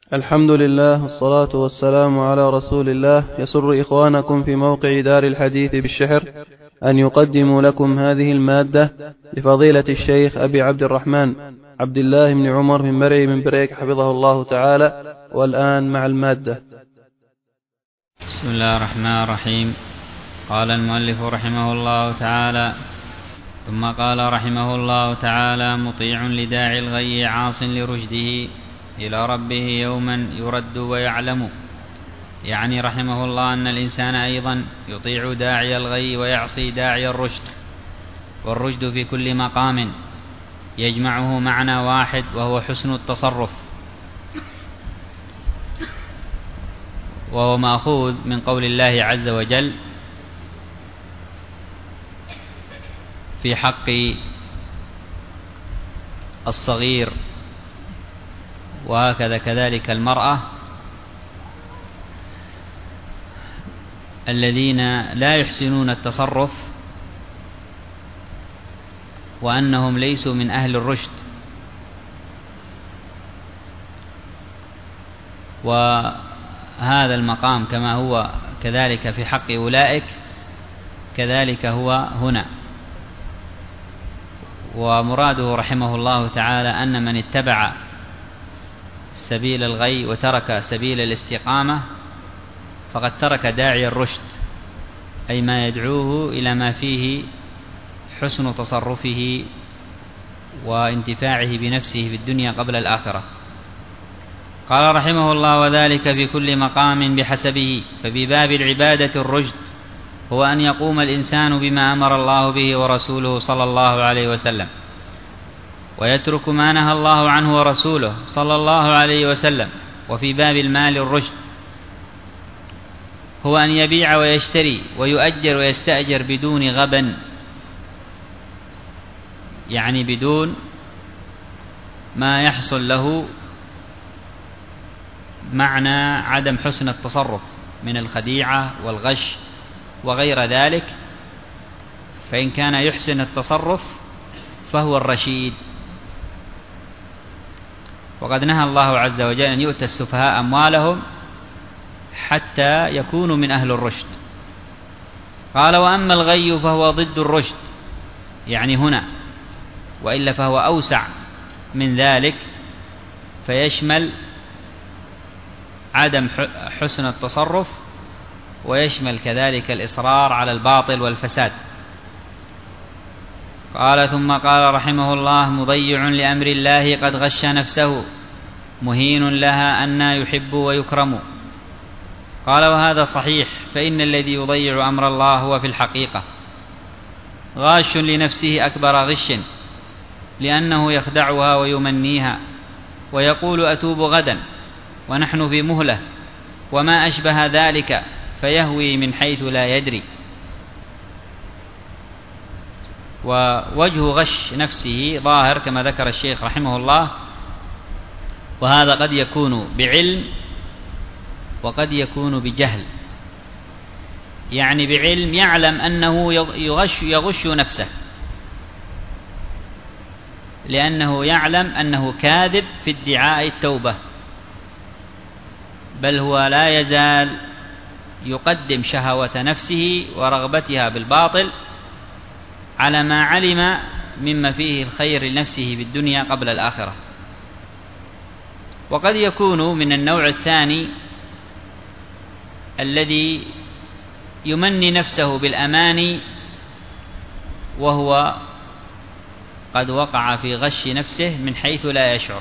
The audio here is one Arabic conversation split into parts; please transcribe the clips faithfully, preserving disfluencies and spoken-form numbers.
الحمد لله والصلاة والسلام على رسول الله. يسر إخوانكم في موقع دار الحديث بالشحر أن يقدموا لكم هذه المادة لفضيلة الشيخ أبي عبد الرحمن عبد الله بن عمر بن مرعي بن بريك حفظه الله تعالى. والآن مع المادة. بسم الله الرحمن الرحيم. قال المؤلف رحمه الله تعالى: ثم قال رحمه الله تعالى: مطيع لداعي الغي عاص لرشده إلى ربه يوما يرد ويعلم. يعني رحمه الله أن الإنسان أيضا يطيع داعي الغي ويعصي داعي الرشد، والرشد في كل مقام يجمعه معنى واحد وهو حسن التصرف، وهو مأخوذ من قول الله عز وجل في حق الصغير، وهكذا كذلك المرأة الذين لا يحسنون التصرف وأنهم ليسوا من أهل الرشد. وهذا المقام كما هو كذلك في حق أولئك كذلك هو هنا. ومراده رحمه الله تعالى أن من اتبع سبيل الغي وترك سبيل الاستقامة فقد ترك داعي الرشد، أي ما يدعوه إلى ما فيه حسن تصرفه وانتفاعه بنفسه في الدنيا قبل الآخرة. قال رحمه الله: وذلك في كل مقام بحسبه. فبباب العبادة الرشد هو أن يقوم الإنسان بما أمر الله به ورسوله صلى الله عليه وسلم، ويترك ما نهى الله عنه ورسوله صلى الله عليه وسلم. وفي باب المال الرشد هو أن يبيع ويشتري ويؤجر ويستأجر بدون غبن، يعني بدون ما يحصل له معنى عدم حسن التصرف من الخديعة والغش وغير ذلك. فإن كان يحسن التصرف فهو الرشيد. وقد نهى الله عز وجل أن يؤتى السفهاء أموالهم حتى يكونوا من أهل الرشد. قال: وأما الغي فهو ضد الرشد، يعني هنا، وإلا فهو أوسع من ذلك، فيشمل عدم حسن التصرف ويشمل كذلك الإصرار على الباطل والفساد. قال: ثم قال رحمه الله: مضيع لأمر الله قد غش نفسه مهين لها أنى يحب ويكرم. قال: وهذا صحيح، فإن الذي يضيع أمر الله هو في الحقيقة غاش لنفسه أكبر غش، لأنه يخدعها ويمنيها ويقول أتوب غدا ونحن في مهلة وما أشبه ذلك، فيهوي من حيث لا يدري. ووجه غش نفسه ظاهر كما ذكر الشيخ رحمه الله، وهذا قد يكون بعلم وقد يكون بجهل. يعني بعلم يعلم أنه يغش, يغش نفسه، لأنه يعلم أنه كاذب في ادعاء التوبة، بل هو لا يزال يقدم شهوة نفسه ورغبتها بالباطل على ما علم مما فيه الخير لنفسه بالدنيا قبل الآخرة. وقد يكون من النوع الثاني الذي يمني نفسه بالأماني وهو قد وقع في غش نفسه من حيث لا يشعر،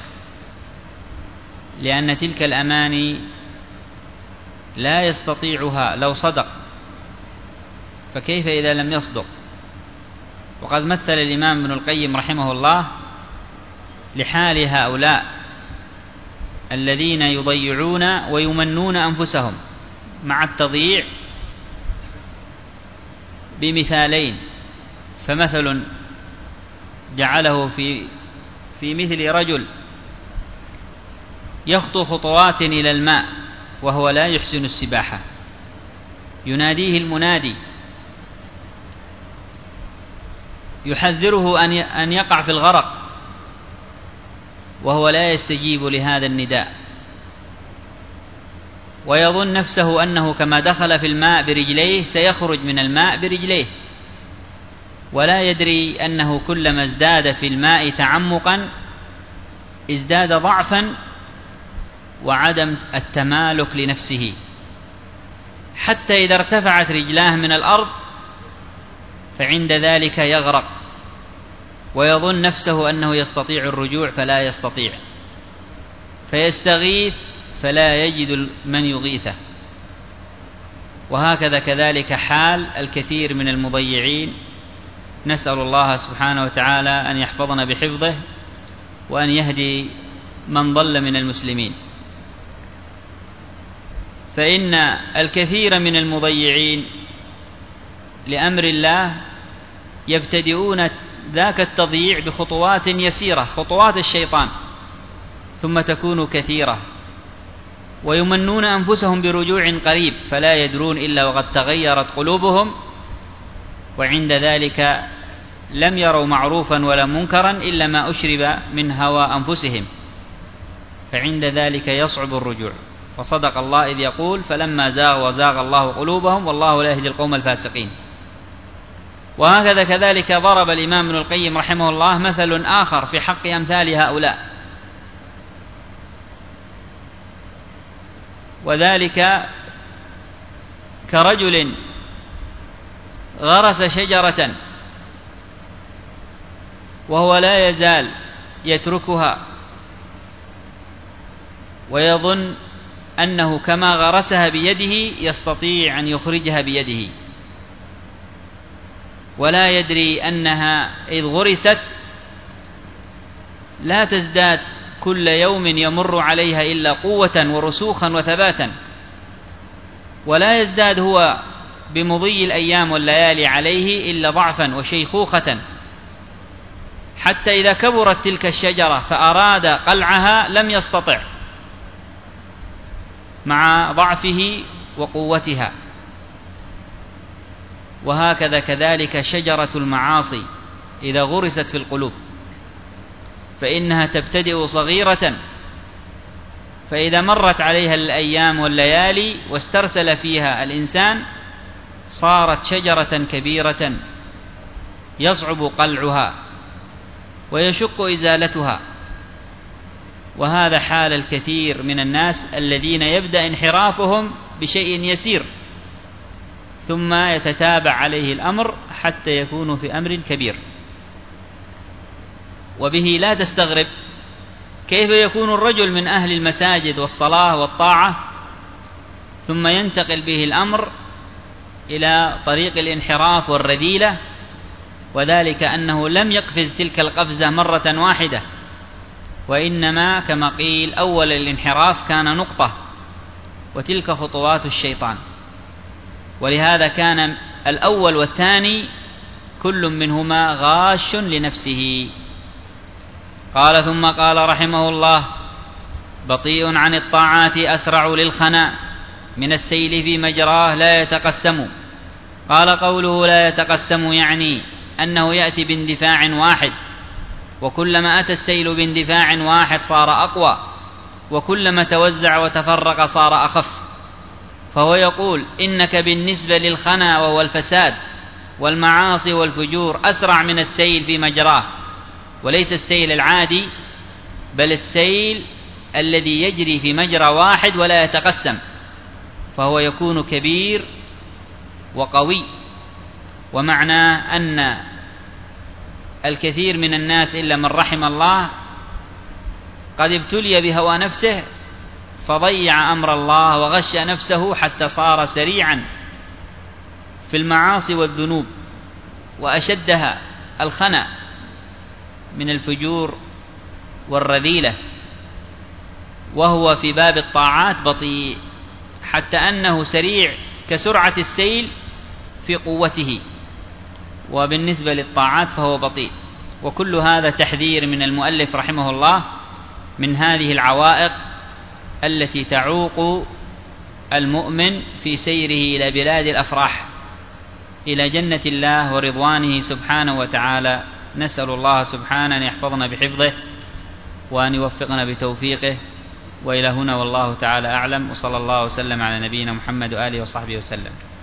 لأن تلك الأماني لا يستطيعها لو صدق، فكيف إذا لم يصدق؟ وقد مثل الإمام ابن القيم رحمه الله لحال هؤلاء الذين يضيعون ويمنون أنفسهم مع التضييع بمثالين. فمثل جعله في في مثل رجل يخطو خطوات إلى الماء وهو لا يحسن السباحة، يناديه المنادي يحذره أن يقع في الغرق وهو لا يستجيب لهذا النداء، ويظن نفسه أنه كما دخل في الماء برجليه سيخرج من الماء برجليه، ولا يدري أنه كلما ازداد في الماء تعمقا ازداد ضعفا وعدم التمالك لنفسه، حتى إذا ارتفعت رجلاه من الأرض فعند ذلك يغرق ويظن نفسه أنه يستطيع الرجوع فلا يستطيع، فيستغيث فلا يجد من يغيثه. وهكذا كذلك حال الكثير من المضيعين، نسأل الله سبحانه وتعالى أن يحفظنا بحفظه وأن يهدي من ضل من المسلمين. فإن الكثير من المضيعين لأمر الله يبتدئون ذاك التضييع بخطوات يسيرة، خطوات الشيطان، ثم تكون كثيرة، ويمنون أنفسهم برجوع قريب فلا يدرون إلا وقد تغيرت قلوبهم، وعند ذلك لم يروا معروفا ولا منكرا إلا ما أشرب من هوى أنفسهم، فعند ذلك يصعب الرجوع. وصدق الله إذ يقول فلما زاغ وزاغ الله قلوبهم والله لا يهدي القوم الفاسقين. وهكذا كذلك ضرب الإمام ابن القيم رحمه الله مثل آخر في حق أمثال هؤلاء، وذلك كرجل غرس شجرة وهو لا يزال يتركها ويظن أنه كما غرسها بيده يستطيع أن يخرجها بيده، ولا يدري أنها إذ غرست لا تزداد كل يوم يمر عليها إلا قوة ورسوخا وثباتا، ولا يزداد هو بمضي الأيام والليالي عليه إلا ضعفا وشيخوخة، حتى إذا كبرت تلك الشجرة فأراد قلعها لم يستطع مع ضعفه وقوتها. وهكذا كذلك شجرة المعاصي إذا غرست في القلوب فإنها تبتدئ صغيرة، فإذا مرت عليها الأيام والليالي واسترسل فيها الإنسان صارت شجرة كبيرة يصعب قلعها ويشق إزالتها. وهذا حال الكثير من الناس الذين يبدأ انحرافهم بشيء يسير ثم يتتابع عليه الأمر حتى يكون في أمر كبير. وبه لا تستغرب كيف يكون الرجل من أهل المساجد والصلاة والطاعة ثم ينتقل به الأمر إلى طريق الانحراف والرذيلة، وذلك أنه لم يقفز تلك القفزة مرة واحدة، وإنما كما قيل أول الانحراف كان نقطة، وتلك خطوات الشيطان. ولهذا كان الأول والثاني كل منهما غاش لنفسه. قال ثم قال رحمه الله بطيء عن الطاعات أسرع للخناء من السيل في مجراه لا يتقسم. قال قوله لا يتقسم يعني أنه يأتي باندفاع واحد، وكلما أتى السيل باندفاع واحد صار أقوى، وكلما توزع وتفرق صار أخف. فهو يقول إنك بالنسبة للخنا وهو الفساد والمعاصي والفجور أسرع من السيل في مجراه، وليس السيل العادي بل السيل الذي يجري في مجرى واحد ولا يتقسم، فهو يكون كبير وقوي. ومعناه أن الكثير من الناس إلا من رحم الله قد ابتلي بهوى نفسه فضيع أمر الله وغش نفسه حتى صار سريعا في المعاصي والذنوب، وأشدها الخنا من الفجور والرذيلة، وهو في باب الطاعات بطيء حتى أنه سريع كسرعة السيل في قوته، وبالنسبة للطاعات فهو بطيء. وكل هذا تحذير من المؤلف رحمه الله من هذه العوائق التي تعوق المؤمن في سيره إلى بلاد الأفراح، إلى جنة الله ورضوانه سبحانه وتعالى. نسأل الله سبحانه أن يحفظنا بحفظه وأن يوفقنا بتوفيقه، وإلى هنا والله تعالى أعلم، وصلى الله وسلم على نبينا محمد وآله وصحبه وسلم.